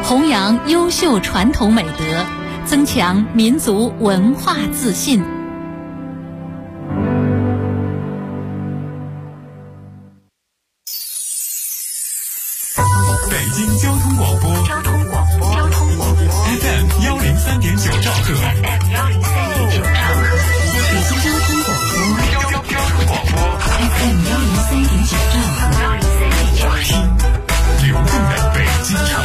弘扬优秀传统美德，增强民族文化自信。 北京交通广播FM 103.9兆赫， 北京交通广播 FM 103.9兆赫， 听流动的北京城。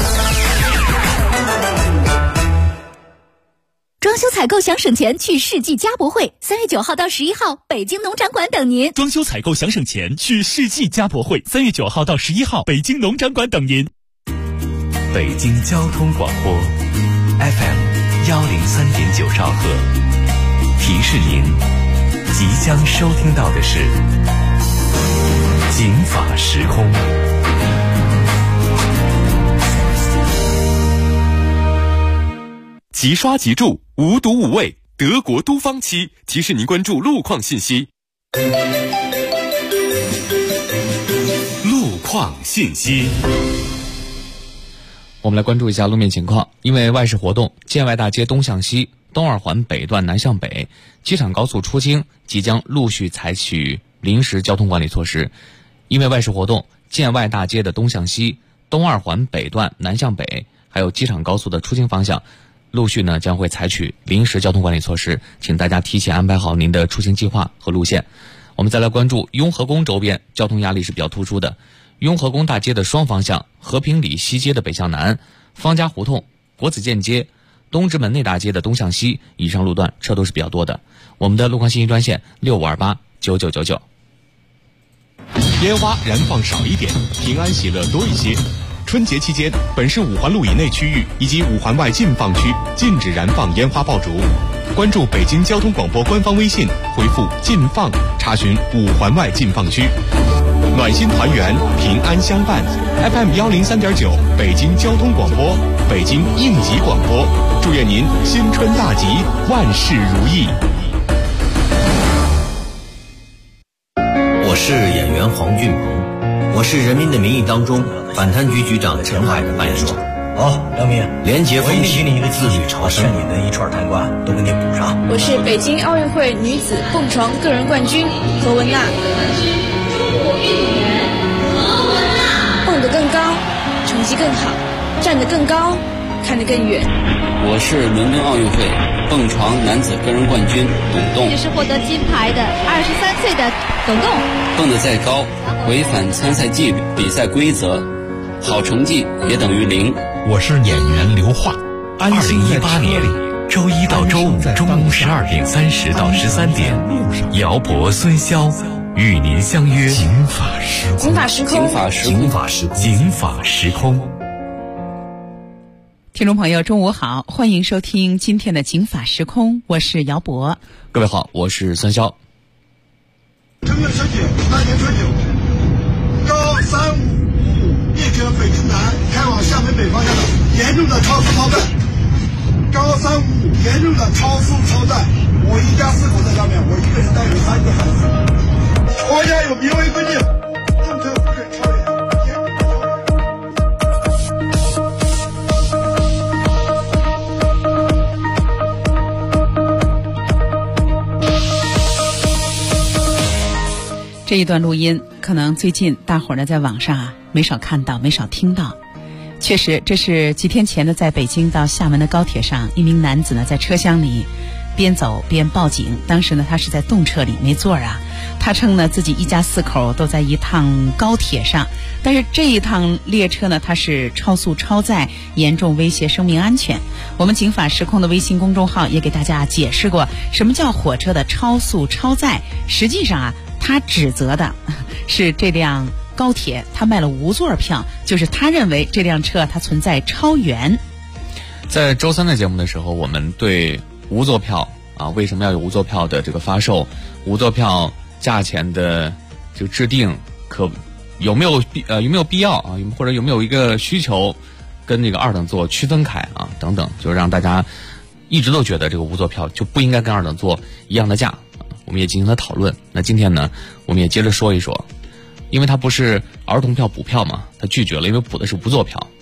装修采购想省钱，去世纪家博会，3月9号到11号，北京农展馆等您。 装修采购想省钱，去世纪家博会，3月9号到11号，北京农展馆等您。 北京交通广播 FM 103.9兆赫，提示您即将收听到的是警法时空。 即刷即住，无毒无味，德国都芳漆提示您关注路况信息。路况信息， 我们来关注一下路面情况。因为外事活动，建外大街东向西、东二环北段南向北、机场高速出京即将陆续采取临时交通管理措施。因为外事活动，建外大街的东向西、东二环北段南向北，还有机场高速的出京方向，陆续呢将会采取临时交通管理措施，请大家提前安排好您的出行计划和路线。我们再来关注雍和宫周边交通压力是比较突出的。雍和宫大街的双方向、和平里西街的北向南、方家胡同、国子监街、东直门内大街的东向西以上路段车都是比较多的。我们的路况信息专线65289999。 烟花燃放少一点，平安喜乐多一些。春节期间，本市5环路以内区域以及5环外禁放区禁止燃放烟花爆竹。关注北京交通广播官方微信，回复“禁放”查询5环外禁放区。暖心团圆，平安相伴。FM 103.9，北京交通广播，北京应急广播，祝愿您新春大吉，万事如意。 我是演员黄俊鹏，我是《人民的名义》当中反贪局局长陈海的扮演者。 好，梁明， 廉洁风气， 你一个自律朝生， 把你的一串贪官都给你补上。 我是北京奥运会女子蹦床个人冠军何文娜。蹦得更高，成绩更好，站得更高，看得更远。 我是伦敦奥运会蹦床男子个人冠军董栋。 也是获得金牌的23岁的董栋。 蹦得再高，违反参赛纪律、比赛规则，好成绩也等于0。 我是演员刘桦。2018年周一到周五中午12点30到13点，姚博、孙骁与您相约警法时空。 警法时空， 警法时空，警法时空，警法时空。 听众朋友，中午好，欢迎收听今天的警法时空，我是姚博。 各位好，我是孙骁。 正月小姐，大年初9，高355列车北京南开往厦门北方向的严重的超速超载，高355严重的超速超载，我一家4口在上面，我一个人带着3个孩子。国家有明文规定，重车不准超越。 这一段录音可能最近大伙儿呢在网上没少看到，没少听到。确实，这是几天前呢在北京到厦门的高铁上，一名男子呢在车厢里边走边报警。当时呢他是在动车里没座啊。他称呢自己一家4口都在一趟高铁上，但是这一趟列车呢它是超速超载，严重威胁生命安全。我们警法时空的微信公众号也给大家解释过什么叫火车的超速超载。实际上他指责的是这辆高铁他卖了无座票，就是他认为这辆车它存在超员。 在周3的节目的时候，我们对无座票为什么要有无座票的这个发售，无座票价钱的这个制定有没有必要或者有没有一个需求跟这个2等座区分开等等，就让大家一直都觉得这个无座票就不应该跟2等座一样的价。我们也进行了讨论。那今天呢，我们也接着说一说，因为它不是儿童票补票嘛，它拒绝了，因为补的是无座票。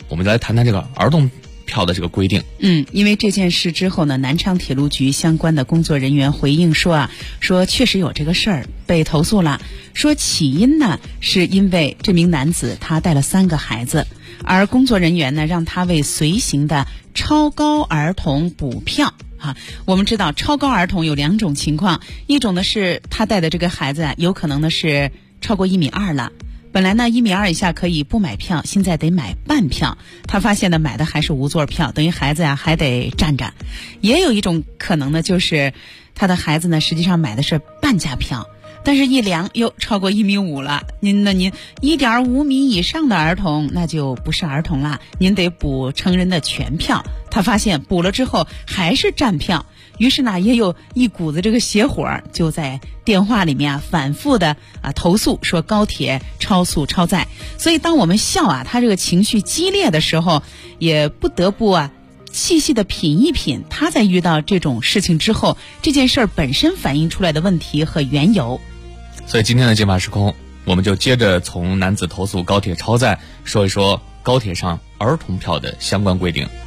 我们来谈谈这个儿童票的这个规定。 因为这件事之后呢，南昌铁路局相关的工作人员回应说说确实有这个事儿，被投诉了。说起因呢，是因为这名男子他带了3个孩子，而工作人员呢让他为随行的超高儿童补票。我们知道超高儿童有2种情况，一种呢是他带的这个孩子有可能呢是超过1.2米了。本来呢1.2米以下可以不买票，现在得买半票。他发现呢买的还是无座票，等于孩子还得站着。也有一种可能呢，就是他的孩子呢实际上买的是半价票，但是一量又超过1.5米了。您1.5米以上的儿童那就不是儿童了，您得补成人的全票。他发现补了之后还是站票，于是呢也有一股子这个邪火就在电话里面反复的投诉，说高铁超速超载。所以当我们笑他这个情绪激烈的时候，也不得不细细的品一品他在遇到这种事情之后，这件事儿本身反映出来的问题和缘由。 所以今天的金马时空，我们就接着从男子投诉高铁超载说一说高铁上儿童票的相关规定。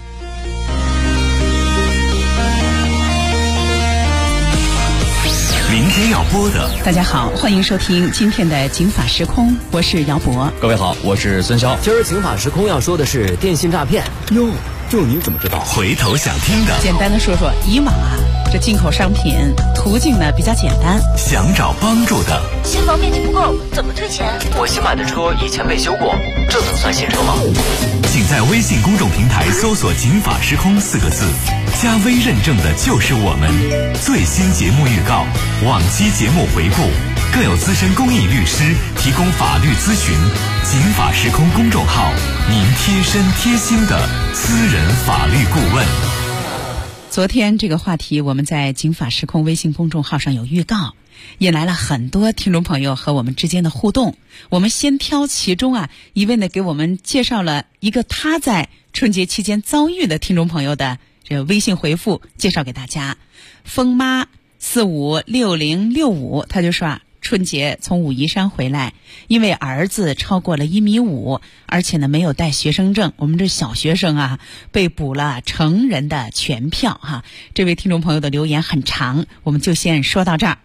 明天要播的， 大家好，欢迎收听今天的警法时空，我是姚博。 各位好，我是孙潇。 今儿警法时空要说的是电信诈骗。 哟，这您怎么知道？回头想听的， 简单的说说，以往这进口商品途径呢比较简单。 想找帮助的， 新房面积不够，怎么退钱？ 我新买的车以前没修过，这能算新车吗？ 请在微信公众平台搜索警法时空4个字，加微认证的就是我们。最新节目预告，往期节目回顾，更有资深公益律师提供法律咨询。警法时空公众号，您贴身贴心的私人法律顾问。 昨天这个话题我们在警法时空微信公众号上有预告，引来了很多听众朋友和我们之间的互动。我们先挑其中一位呢给我们介绍了一个他在春节期间遭遇的听众朋友的这个微信回复，介绍给大家。风妈456065他就说春节从武夷山回来，因为儿子超过了1.5米，而且呢没有带学生证，我们这小学生被补了成人的全票这位听众朋友的留言很长，我们就先说到这儿。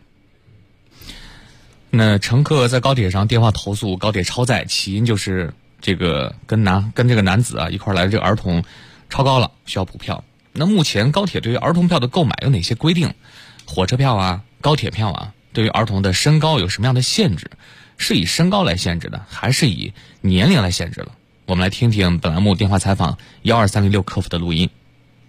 那乘客在高铁上电话投诉高铁超载，起因就是这个跟这个男子一块来的这个儿童超高了，需要补票。那目前高铁对于儿童票的购买有哪些规定？火车票高铁票对于儿童的身高有什么样的限制？是以身高来限制的，还是以年龄来限制了？我们来听听本栏目电话采访12306客服的录音。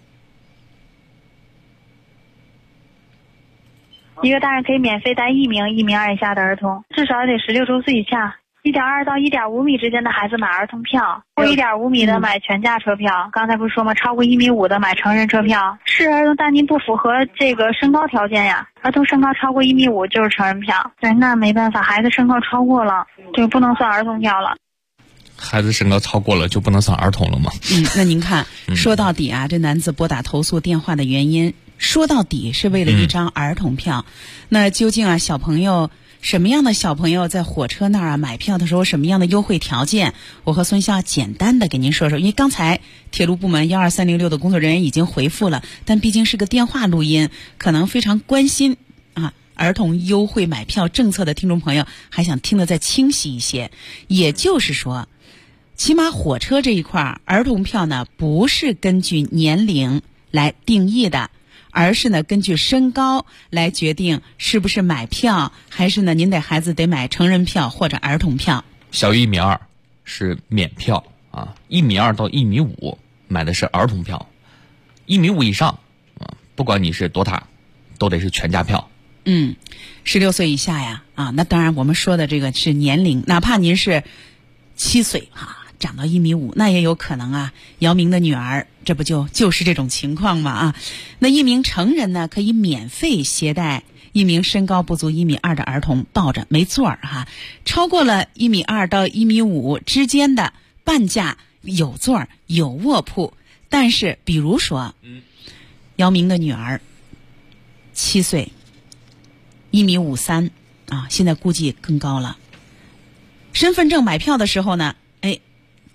一个大人可以免费带1名1.2米以下的儿童，至少得16周岁以下。1.2到1.5米之间的孩子买儿童票，过1.5米的买全价车票。刚才不是说吗？超过1.5米的买成人车票。是儿童，但您不符合这个身高条件呀。儿童身高超过1.5米就是成人票。对，那没办法，孩子身高超过了就不能算儿童票了。 孩子身高超过了就不能算儿童了吗？ 那您看，说到底这男子拨打投诉电话的原因，说到底是为了一张儿童票。那究竟小朋友什么样的小朋友在火车那儿买票的时候什么样的优惠条件？我和孙潇简单的给您说说，因为刚才铁路部门12306的工作人员已经回复了，但毕竟是个电话录音，可能非常关心儿童优惠买票政策的听众朋友还想听得再清晰一些。也就是说，起码火车这一块儿童票呢不是根据年龄来定义的，而是呢根据身高来决定是不是买票，还是呢您的孩子得买成人票或者儿童票。 小于1.2米是免票1.2米到1.5米买的是儿童票，1.5米以上不管你是多大都得是全价票。 16岁以下呀那当然我们说的这个是年龄，哪怕您是7岁长到1.5米，那也有可能姚明的女儿，这不就是这种情况吗那一名成人呢可以免费携带一名身高不足1.2米的儿童抱着，没座超过了1.2米到1.5米之间的半价有座有卧铺。但是比如说姚明的女儿7岁1.53米现在估计更高了。身份证买票的时候呢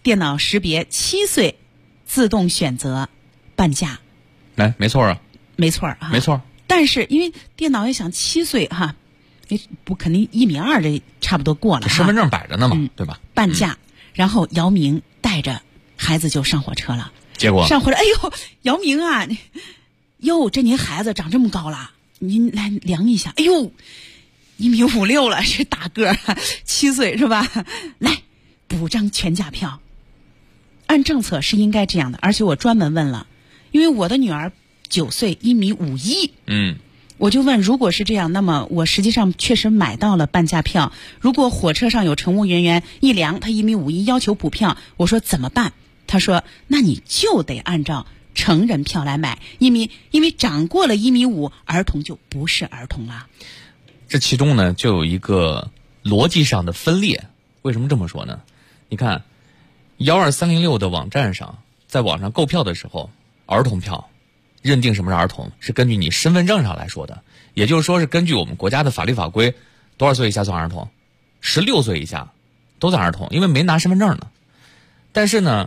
电脑识别7岁自动选择半价。 没错啊， 没错啊， 没错。 但是因为电脑也想7岁哈，不肯定1.2米这差不多过了， 身份证摆着呢嘛，对吧？ 半价，然后姚明带着孩子就上火车了。 结果上火车，哎呦，姚明啊，哟，这您孩子长这么高了，您来量一下，哎呦，1.56米了，是大个儿，7岁是吧？来补张全价票。按政策是应该这样的，而且我专门问了，因为我的女儿9岁，1.51米。我就问，如果是这样，那么我实际上确实买到了半价票。如果火车上有乘务人员一量他1.51米，要求补票，我说怎么办？他说，那你就得按照成人票来买，因为长过了1.5米，儿童就不是儿童了。 这其中呢，就有一个逻辑上的分裂。为什么这么说呢？你看12306的网站上，在网上购票的时候，儿童票认定什么是儿童，是根据你身份证上来说的，也就是说是根据我们国家的法律法规，多少岁以下算儿童，16岁以下都算儿童，因为没拿身份证呢。但是呢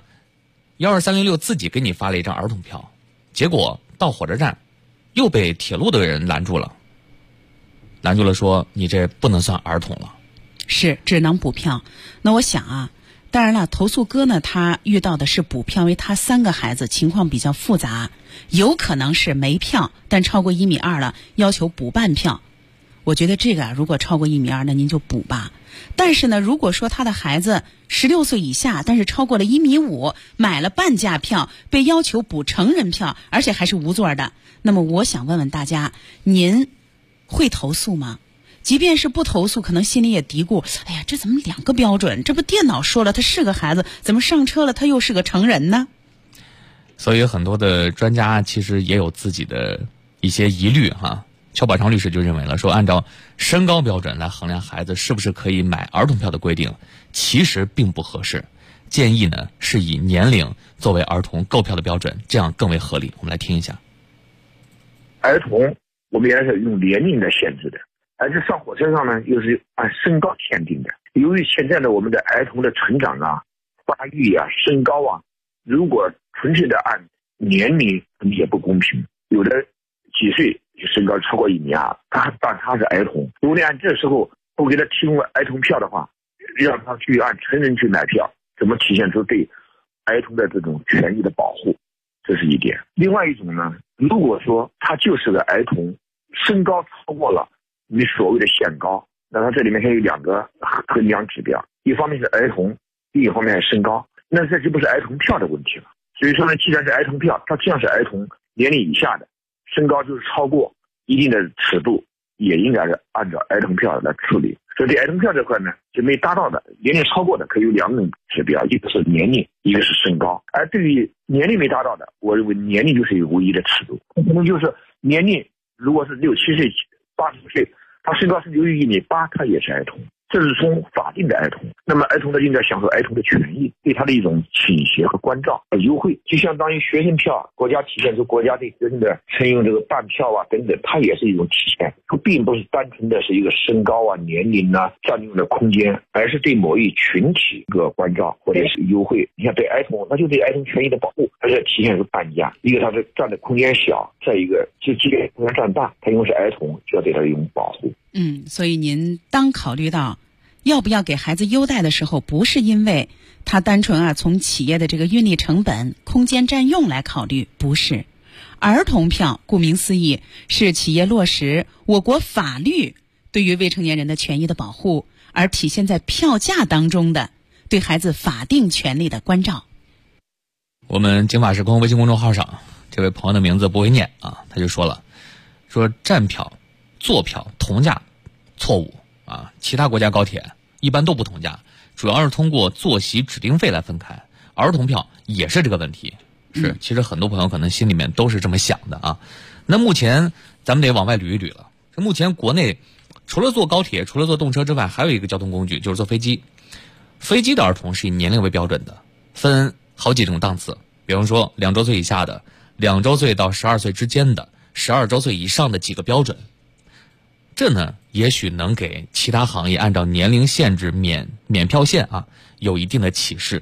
，12306自己给你发了一张儿童票，结果到火车站又被铁路的人拦住了，说你这不能算儿童了， 是只能补票。那我想啊，当然了，投诉哥呢，他遇到的是补票，因为他3个孩子情况比较复杂，有可能是没票，但超过1.2米了，要求补半票。我觉得这个如果超过1.2米，那您就补吧。但是呢，如果说他的孩子16岁以下，但是超过了1.5米，买了半价票，被要求补成人票，而且还是无座的，那么我想问问大家，您会投诉吗？即便是不投诉，可能心里也嘀咕，哎呀，这怎么2个标准？这不电脑说了他是个孩子，怎么上车了他又是个成人呢？ 所以很多的专家其实也有自己的一些疑虑哈。邱宝昌律师就认为了，说按照身高标准来衡量孩子是不是可以买儿童票的规定，其实并不合适。建议呢是以年龄作为儿童购票的标准，这样更为合理。我们来听一下。 儿童我们也是用年龄来限制的，而且上火车上呢又是按身高限定的。由于现在的我们的儿童的成长啊、发育啊、身高啊，如果纯粹的按年龄也不公平，有的几岁身高超过1.2米，但他是儿童。如果你按这时候不给他提供儿童票的话，让他去按成人去买票，怎么体现出对儿童的这种权益的保护？这是一点。另外一种呢，如果说他就是个儿童，身高超过了你所谓的限高，那他这里面还有2个衡量指标，一方面是儿童，另一方面是身高，那这就不是儿童票的问题了。所以说呢，既然是儿童票，它既然是儿童年龄以下的，身高就是超过一定的尺度，也应该是按照儿童票来处理。所以对儿童票这块呢，就没达到的年龄超过的可以有2种指标，一个是年龄，一个是身高。而对于年龄没达到的，我认为年龄就是一个唯一的尺度。可能就是年龄如果是6、7岁、80岁，他身高是由于1.8米，他也是儿童。这是从法定的儿童，那么儿童呢应该享受儿童的权益，对他的一种倾斜和关照和优惠，就相当于学生票，国家体现出国家对学生的乘用这个半票啊等等，它也是一种体现，它并不是单纯的是一个身高啊、年龄啊占用的空间，而是对某一群体一个关照或者是优惠。你看对儿童，那就对儿童权益的保护，而且体现出半价，一个它是占的空间小，再一个就即便空间占大，它因为是儿童，就要对它一种保护。 所以您当考虑到要不要给孩子优待的时候，不是因为他单纯从企业的这个运力成本、空间占用来考虑，不是。儿童票顾名思义是企业落实我国法律对于未成年人的权益的保护，而体现在票价当中的对孩子法定权利的关照。 我们警法时空微信公众号上，这位朋友的名字不会念啊，他就说了，说站票、坐票同价错误啊，其他国家高铁一般都不同价，主要是通过坐席指定费来分开。儿童票也是这个问题，是其实很多朋友可能心里面都是这么想的啊。那目前咱们得往外捋一捋了。目前国内除了坐高铁、除了坐动车之外，还有一个交通工具就是坐飞机。飞机的儿童是以年龄为标准的，分好几种档次，比方说2周岁以下的、2周岁到12岁之间的、12周岁以上的几个标准。这呢，也许能给其他行业按照年龄限制免票线有一定的启示。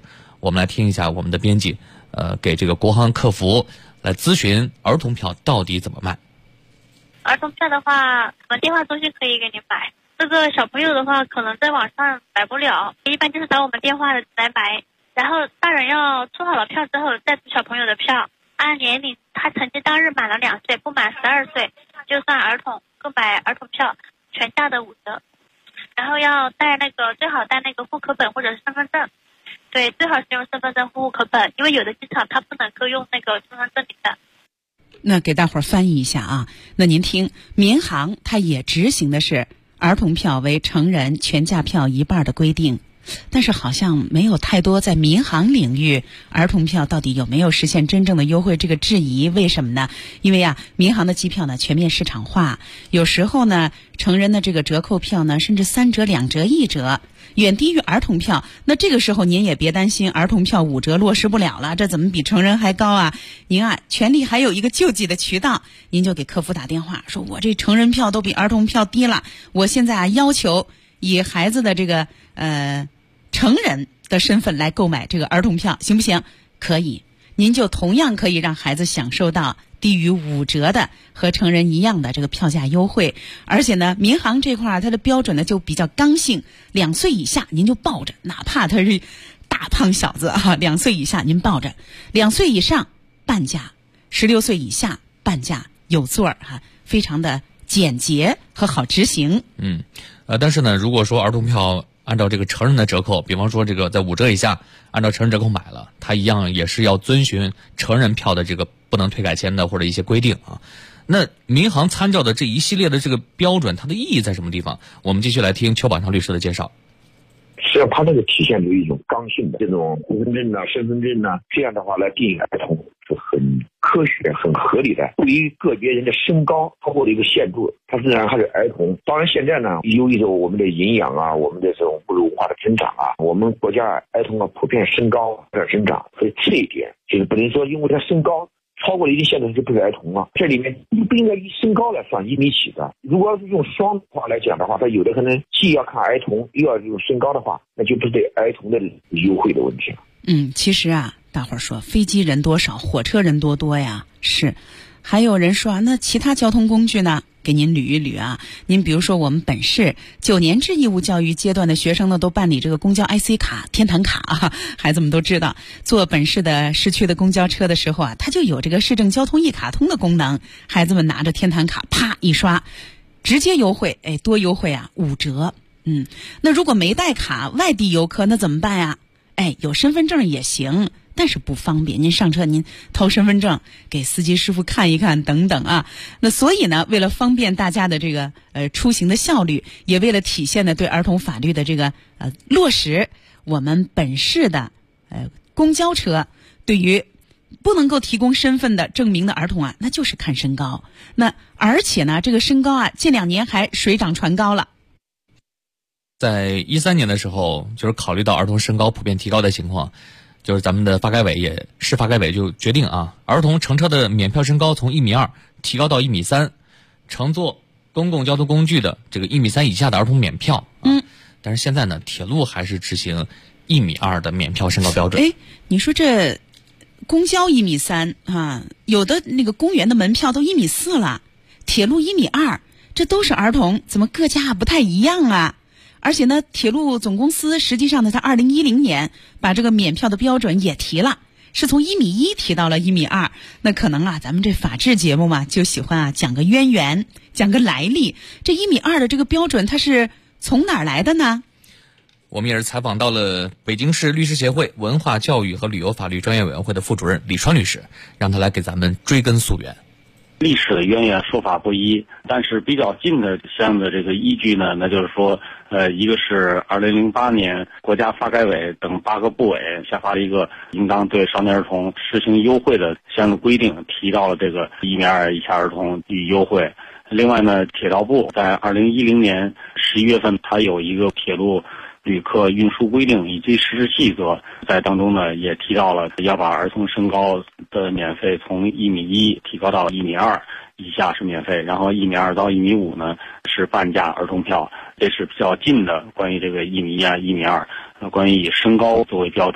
我们来听一下我们的编辑，给这个国航客服来咨询儿童票到底怎么卖。 儿童票的话，我们电话中心可以给您买。这个小朋友的话，可能在网上买不了，一般就是打我们电话来买。然后大人要出好了票之后，再出小朋友的票，按年龄，他成绩当日满了2岁，不满12岁，就算儿童购买儿童票全价的5折。然后要带最好带户口本或者是身份证。对，最好是用身份证户口本，因为有的机场它不能够用身份证领的。 那给大伙儿翻译一下啊。那您听，民航它也执行的是儿童票为成人全价票1半的规定，但是好像没有太多在民航领域儿童票到底有没有实现真正的优惠这个质疑。为什么呢？因为民航的机票呢全面市场化，有时候呢成人的这个折扣票呢甚至3折、2折、1折，远低于儿童票。那这个时候您也别担心儿童票5折落实不了了，这怎么比成人还高啊？您权利还有一个救济的渠道，您就给客服打电话说，我这成人票都比儿童票低了，我现在要求以孩子的这个成人的身份来购买这个儿童票，行不行？可以，您就同样可以让孩子享受到低于5折的和成人一样的这个票价优惠。而且呢，民航这块它的标准呢就比较刚性，2岁以下您就抱着，哪怕他是大胖小子2岁以下您抱着，2岁以上半价，16岁以下半价有座非常的简洁和好执行。 但是呢，如果说儿童票按照这个成人的折扣，比方说这个在5折以下，按照成人折扣买了，它一样也是要遵循成人票的这个不能退改签的或者一些规定啊。那民航参照的这一系列的这个标准，它的意义在什么地方？我们继续来听邱宝强律师的介绍。 实际上，它这个体现出一种刚性的这种户口证身份证这样的话来定义儿童是很科学、很合理的。对于个别人的身高超过了一个限度，它自然还是儿童。当然，现在呢，由于我们的营养我们的这种步入文化的增长我们国家儿童普遍身高在增长，所以这一点就是不能说因为他身高超过了一定限度就不是儿童了。这里面不应该以身高来算1米起的。如果要是用双话来讲的话，它有的可能既要看儿童又要用身高的话，那就不是对儿童的优惠的问题了。 其实大伙儿说飞机人多少，火车人多呀，是。还有人说那其他交通工具呢？给您捋一捋您比如说我们本市9年制义务教育阶段的学生呢，都办理这个公交 IC 卡、天坛卡孩子们都知道，坐本市的市区的公交车的时候它就有这个市政交通一卡通的功能，孩子们拿着天坛卡啪一刷，直接优惠，多优惠5折。那如果没带卡，外地游客那怎么办呀？有身份证也行，但是不方便，您上车您掏身份证给司机师傅看一看等等那所以呢，为了方便大家的这个出行的效率，也为了体现的对儿童法律的这个落实，我们本市的公交车对于不能够提供身份的证明的儿童那就是看身高。那而且呢，这个身高近2年还水涨船高了。 在13年的时候，就是考虑到儿童身高普遍提高的情况，就是咱们的市发改委就决定儿童乘车的免票身高从1.2米提高到1.3米，乘坐公共交通工具的这个1.3米以下的儿童免票。但是现在呢，铁路还是执行1.2米的免票身高标准。 你说这公交1.3米有的那个公园的门票都1.4米了，铁路1.2米，这都是儿童，怎么各家不太一样而且呢，铁路总公司实际上呢，在2010年把这个免票的标准也提了，是从1.1米提到了1.2米。那可能咱们这法制节目嘛，就喜欢讲个渊源，讲个来历。这1.2米的这个标准，它是从哪儿来的呢？ 我们也是采访到了北京市律师协会文化教育和旅游法律专业委员会的副主任李川律师，让他来给咱们追根溯源。 历史的渊源说法不一，但是比较近的相应的这个依据呢，那就是说，一个是2008年国家发改委等8个部委下发了一个应当对少年儿童实行优惠的相应的规定，提到了这个1.2米以下儿童予以优惠。另外呢，铁道部在2010年11月份，它有一个铁路旅客运输规定以及实施细则，在当中呢也提到了要把儿童身高的免费从1.1米提高到1.2米以下是免费，然后1.2米到1.5米呢是半价儿童票。这是比较近的关于这个1.1米、1.2米，关于以身高作为标准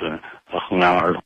衡量儿童。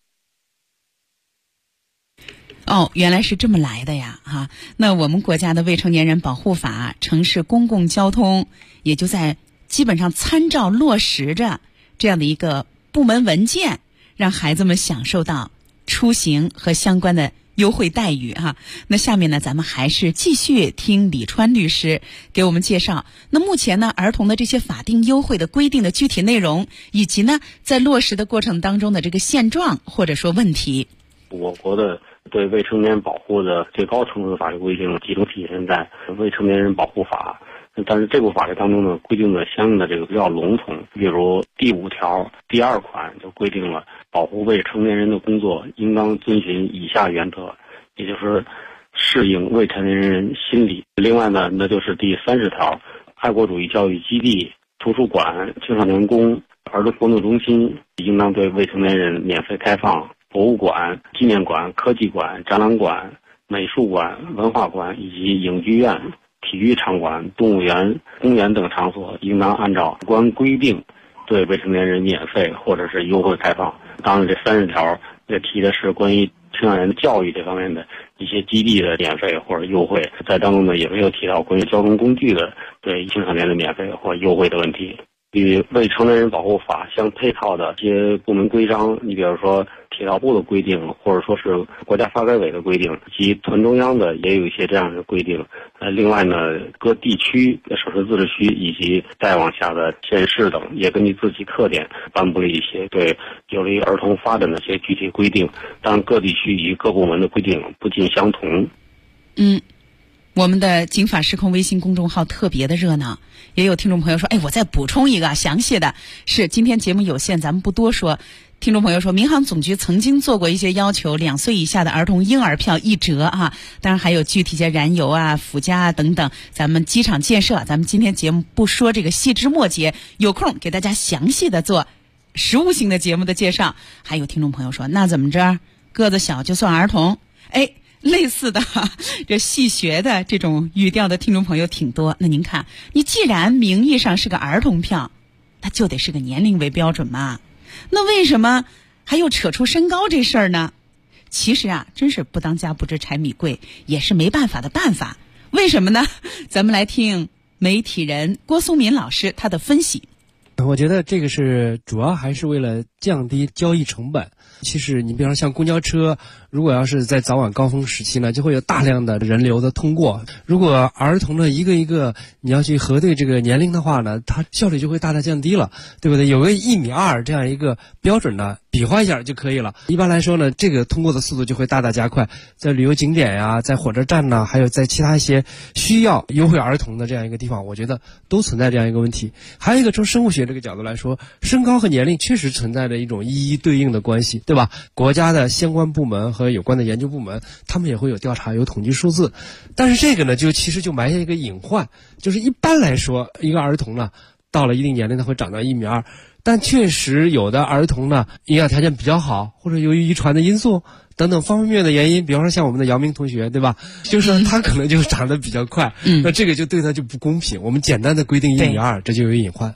哦，原来是这么来的呀，哈。那我们国家的未成年人保护法、城市公共交通也就在基本上参照落实着这样的一个部门文件，让孩子们享受到出行和相关的优惠待遇哈。那下面呢，咱们还是继续听李川律师给我们介绍。那目前呢，儿童的这些法定优惠的规定的具体内容，以及呢，在落实的过程当中的这个现状或者说问题。 我国的对未成年人保护的最高层次的法律规定集中体现在《未成年人保护法》，但是这部法律当中呢，规定的相应的这个比较笼统。比如第5条第2款就规定了保护未成年人的工作应当遵循以下原则，也就是适应未成年人心理。另外呢，那就是第30条，爱国主义教育基地、图书馆、青少年宫、儿童活动中心应当对未成年人免费开放。博物馆、纪念馆、科技馆、展览馆、美术馆、文化馆以及影剧院、体育场馆、动物园、公园等场所应当按照有关规定对未成年人免费或者是优惠开放。当然这30条也提的是关于青少年的教育这方面的一些基地的免费或者优惠，在当中呢也没有提到关于交通工具的对青少年的免费或优惠的问题。与未成年人保护法相配套的一些部门规章，你比如说铁道部的规定，或者说是国家发改委的规定，以及团中央的也有一些这样的规定。另外呢，各地区的省市自治区以及再往下的县市等，也根据自己特点颁布了一些对有利于儿童发展的一些具体规定，但各地区与各部门的规定不尽相同。 我们的警法时空微信公众号特别的热闹，也有听众朋友说，我再补充一个详细的，是今天节目有限，咱们不多说。听众朋友说，民航总局曾经做过一些要求，2岁以下的儿童婴儿票1折啊，当然还有具体些燃油啊、附加啊等等。咱们机场建设，咱们今天节目不说这个细枝末节，有空给大家详细的做实务性的节目的介绍。还有听众朋友说，那怎么着，个子小就算儿童？类似的这戏谑的这种语调的听众朋友挺多。那您看，你既然名义上是个儿童票，它就得是个年龄为标准嘛。那为什么还又扯出身高这事儿呢？其实啊，真是不当家不知柴米贵，也是没办法的办法。为什么呢？咱们来听媒体人郭松敏老师他的分析。 我觉得这个是主要还是为了降低交易成本。其实你比方说像公交车，如果要是在早晚高峰时期呢，就会有大量的人流的通过。如果儿童的一个一个你要去核对这个年龄的话呢，它效率就会大大降低了，对不对？有个1.2米这样一个标准呢，比划一下就可以了。一般来说呢，这个通过的速度就会大大加快。在旅游景点呀，在火车站呢，还有在其他一些需要优惠儿童的这样一个地方，我觉得都存在这样一个问题。还有一个从生物学这个角度来说，身高和年龄确实存在着一种一一对应的关系，对吧？国家的相关部门和有关的研究部门，他们也会有调查、有统计数字。但是这个呢，其实就埋下一个隐患，就是一般来说，一个儿童呢，到了一定年龄，他会长到1.2米，但确实有的儿童呢，营养条件比较好，或者由于遗传的因素等等方面的原因，比方说像我们的姚明同学，对吧？就是他可能就长得比较快，那这个就对他就不公平。我们简单的规定1.2米，这就有隐患。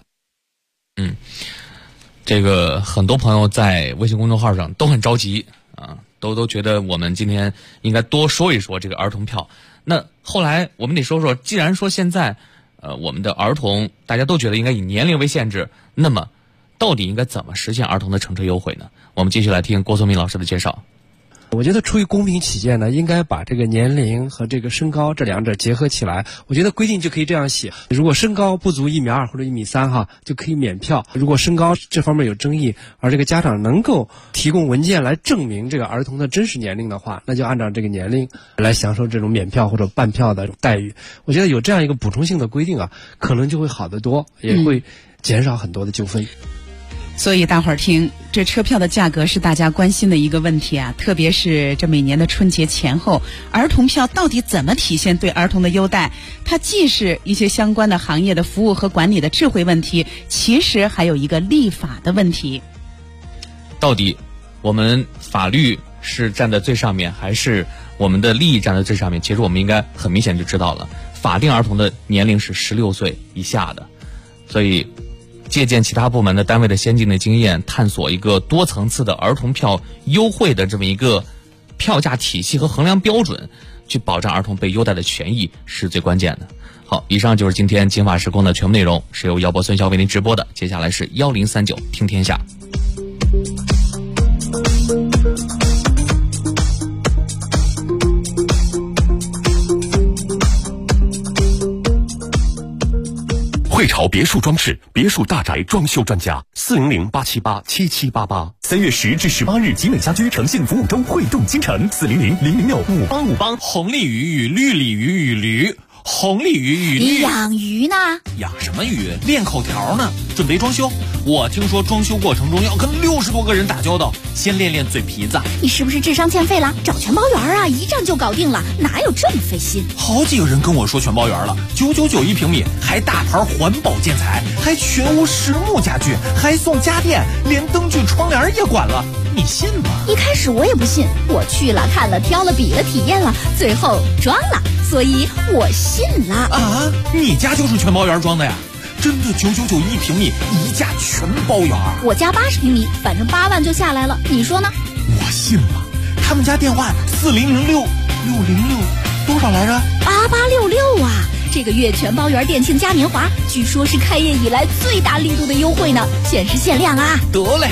这个很多朋友在微信公众号上都很着急啊，都觉得我们今天应该多说一说这个儿童票。那后来我们得说说，既然说现在我们的儿童大家都觉得应该以年龄为限制，那么到底应该怎么实现儿童的乘车优惠呢？我们继续来听郭松敏老师的介绍。 我觉得出于公平起见呢，应该把这个年龄和这个身高这两者结合起来。我觉得规定就可以这样写：如果身高不足1.2米或者1.3米就可以免票。如果身高这方面有争议，而这个家长能够提供文件来证明这个儿童的真实年龄的话，那就按照这个年龄来享受这种免票或者半票的待遇。我觉得有这样一个补充性的规定可能就会好得多，也会减少很多的纠纷。 所以大伙儿听，这车票的价格是大家关心的一个问题啊，特别是这每年的春节前后，儿童票到底怎么体现对儿童的优待？它既是一些相关的行业的服务和管理的智慧问题，其实还有一个立法的问题。 到底我们法律是站在最上面，还是我们的利益站在最上面？其实我们应该很明显就知道了，法定儿童的年龄是16岁以下的，所以借鉴其他部门的单位的先进的经验，探索一个多层次的儿童票优惠的这么一个票价体系和衡量标准，去保障儿童被优待的权益是最关键的。好，以上就是今天金法时空的全部内容，是由姚博孙骁为您直播的。接下来是1039听天下。 汇潮别墅装饰，别墅大宅装修专家，400-878-7788。3月10至18日，集美家居诚信服务周汇动京城，400-006-5858。 红鲤鱼与绿鲤鱼与驴。红鲤鱼与你养鱼呢？ 养什么鱼？练口条呢。准备装修，我听说装修过程中要跟60多个人打交道，先练练嘴皮子。 你是不是智商欠费了？找全包圆啊，一站就搞定了，哪有这么费心？ 好几个人跟我说全包圆了，999一平米，还大牌环保建材，还全屋实木家具，还送家电，连灯具窗帘也管了，你信吗？ 一开始我也不信，我去了看了挑了比了体验了，最后装了，所以我信了啊！你家就是全包圆装的呀？真的999一平米，一价全包圆。 我家80平米，反正8万就下来了，你说呢？ 我信了。他们家电话4006-606多少来着 ？8866啊！这个月全包圆店庆嘉年华，据说是开业以来最大力度的优惠呢，限时限量啊！ 得嘞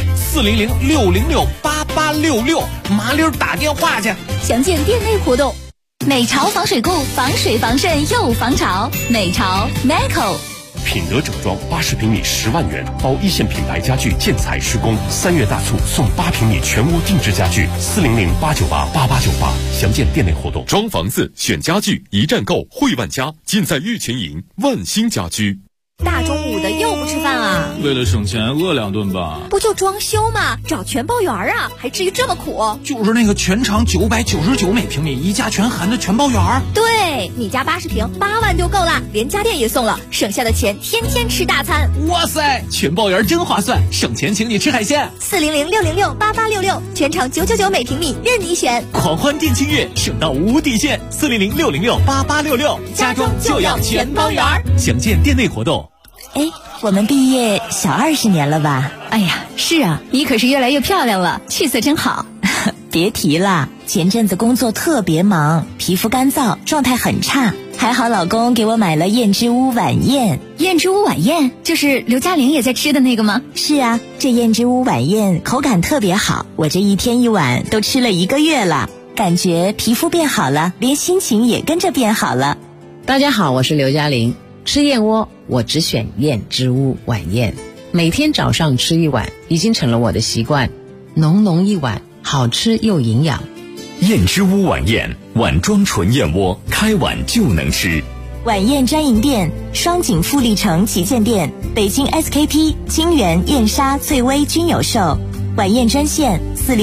，400-606-8866，麻溜打电话去。 详见店内活动。美潮防水固，防水防渗又防潮。美潮 Meco。 品德整装80平米10万元，包一线品牌家具建材施工，3月大促送8平米全屋定制家具，400-898-8898，详见店内活动。装房子选家具一站购，汇万家尽在玉泉营万兴家居。 大中午的又不吃饭啊？ 为了省钱饿2顿吧。 不就装修吗？找全包圆啊，还至于这么苦？ 就是那个全长999每平米，一价全含的全包圆。 对，你家80平8万就够了，连家电也送了，省下的钱天天吃大餐。 哇塞，全包圆真划算，省钱请你吃海鲜。 400-606-8866，全长999每平米，任你选。 狂欢店庆月，省到无底线。400-606-8866，家装就要全包圆。详见店内活动。 哎，我们毕业小20年了吧？ 哎呀，是啊，你可是越来越漂亮了，气色真好。 别提了，前阵子工作特别忙，皮肤干燥，状态很差。还好老公给我买了燕之屋晚宴。 燕之屋晚宴就是刘嘉玲也在吃的那个吗？ 是啊，这燕之屋晚宴口感特别好，我这一天一碗都吃了1个月了，感觉皮肤变好了，连心情也跟着变好了。 大家好，我是刘嘉玲。吃燕窝我只选燕之屋晚宴，每天早上吃1碗已经成了我的习惯，浓浓一碗，好吃又营养。 燕之屋晚宴，碗装纯燕窝，开碗就能吃。 晚宴专营店：双井富力城旗舰店、北京 SKP、金源、燕莎、翠微均有售。晚宴专线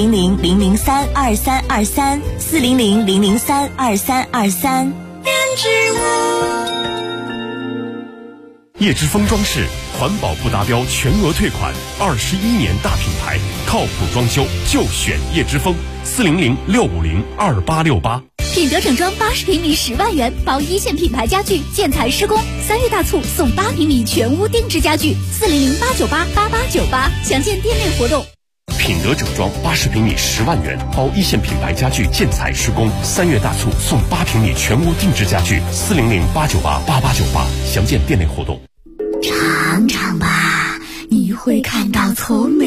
400-003-2323 400-003-2323。 燕之屋。 叶之峰装饰环保不达标全额退款，21年大品牌，靠谱装修就选叶之峰，400-650-2868。 品德整装80平米10万元，包一线品牌家具建材施工，3月大促送8平米全屋定制家具，400-898-8898，详见店内活动。 品德整装80平米10万元，包一线品牌家具建材施工，3月大促送8平米全屋定制家具，400-898-8898，详见店内活动。 尝尝吧，你会看到从